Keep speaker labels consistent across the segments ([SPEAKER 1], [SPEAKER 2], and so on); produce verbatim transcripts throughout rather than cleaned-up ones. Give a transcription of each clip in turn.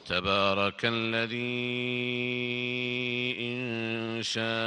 [SPEAKER 1] تبارك الذي إن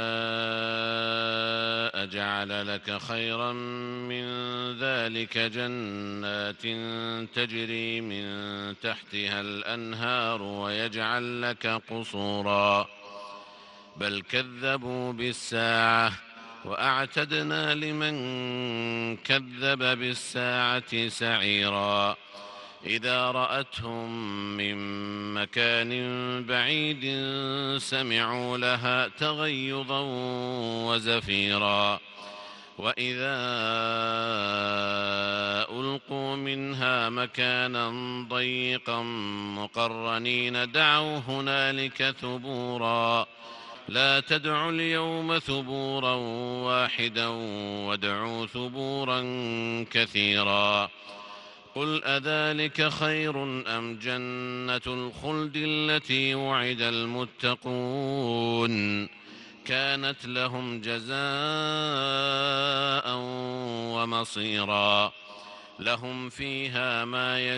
[SPEAKER 1] شاء جعل لك خيرا من ذلك جنات تجري من تحتها الأنهار ويجعل لك قصورا بل كذبوا بالساعة وأعتدنا لمن كذب بالساعة سعيرا إذا رأتهم من مكان بعيد سمعوا لها تغيظا وزفيرا وإذا ألقوا منها مكانا ضيقا مقرنين دعوا هنالك ثبورا لا تدعوا اليوم ثبورا واحدا وادعوا ثبورا كثيرا قل أذلك خير أم جنة الخلد التي وعد المتقون كانت لهم جزاء ومصيرا لهم فيها ما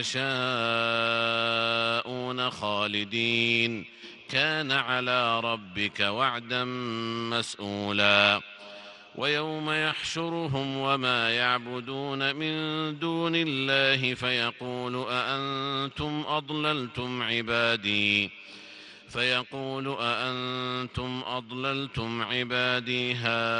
[SPEAKER 1] يشاءون خالدين كان على ربك وعدا مسئولا ويوم يحشرهم وما يعبدون من دون الله فيقول أأنتم أضللتم عبادي فيقول أأنتم أضللتم عبادي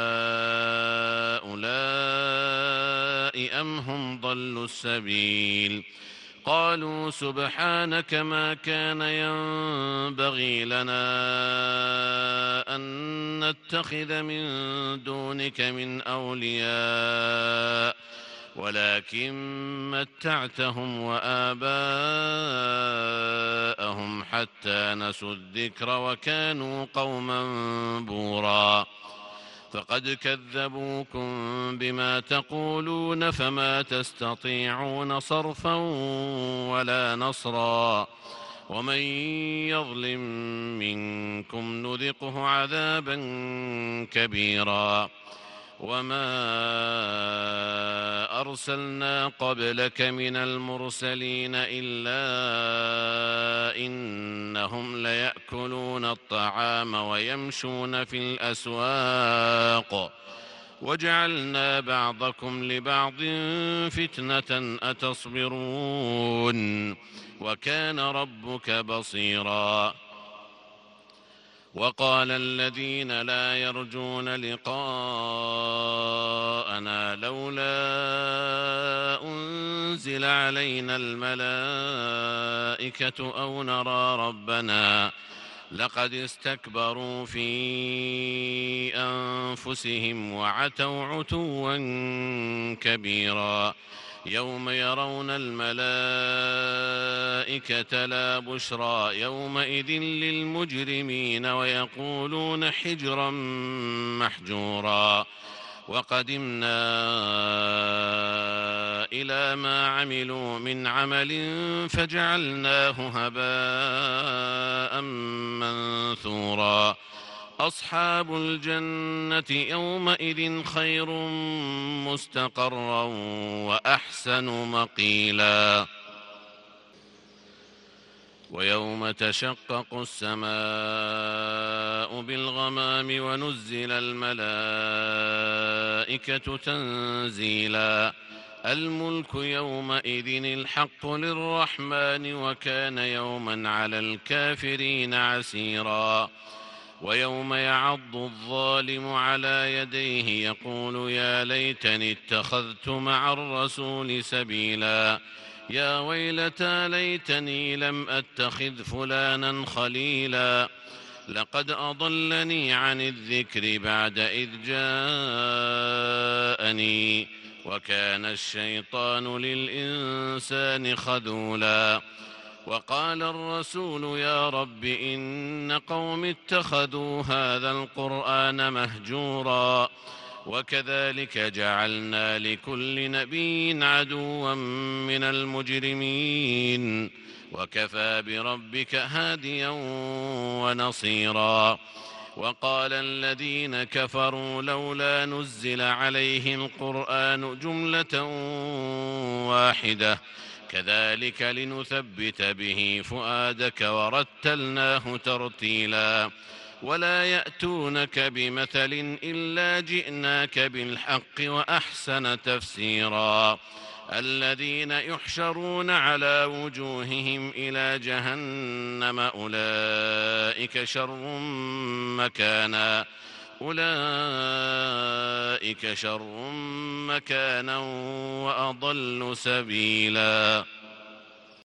[SPEAKER 1] هؤلاء أم هم ضلوا السبيل قالوا سبحانك ما كان ينبغي لنا أن نتخذ من دونك من أولياء ولكن متعتهم وآباءهم حتى نسوا الذكر وكانوا قوما بورا فقد كذبوكم بما تقولون فما تستطيعون صرفا ولا نصرا ومن يظلم منكم نذقه عذابا كبيرا وما أرسلنا قبلك من المرسلين إلا إنهم ليأكلون الطعام ويمشون في الأسواق وجعلنا بعضكم لبعض فتنة أتصبرون وكان ربك بصيرا وقال الذين لا يرجون لقاءنا لولا أنزل علينا الملائكة أو نرى ربنا لقد استكبروا في أنفسهم وعتوا عتوا كبيرا يوم يرون الملائكة لا بشرى يومئذ للمجرمين ويقولون حجرا محجورا وقدمنا إلى ما عملوا من عمل فجعلناه هباء منثورا أصحاب الجنة يومئذ خير مستقرا وأحسن مقيلا ويوم تشقق السماء بالغمام ونزل الملائكة تنزيلا الملك يومئذ الحق للرحمن وكان يوما على الكافرين عسيرا ويوم يعض الظالم على يديه يقول يا ليتني اتخذت مع الرسول سبيلا يا ويلتى ليتني لم أتخذ فلانا خليلا لقد أضلني عن الذكر بعد إذ جاءني وكان الشيطان للإنسان خذولا وقال الرسول يا رب إن قوم اتخذوا هذا القرآن مهجورا وكذلك جعلنا لكل نبي عدوا من المجرمين وكفى بربك هاديا ونصيرا وقال الذين كفروا لولا نزل عليه القرآن جملة واحدة كذلك لنثبت به فؤادك ورتلناه ترتيلا ولا يأتونك بمثل إلا جئناك بالحق وأحسن تفسيرا الذين يحشرون على وجوههم إلى جهنم أولئك شر مكانا أولئك شر مكانا وأضل سبيلا.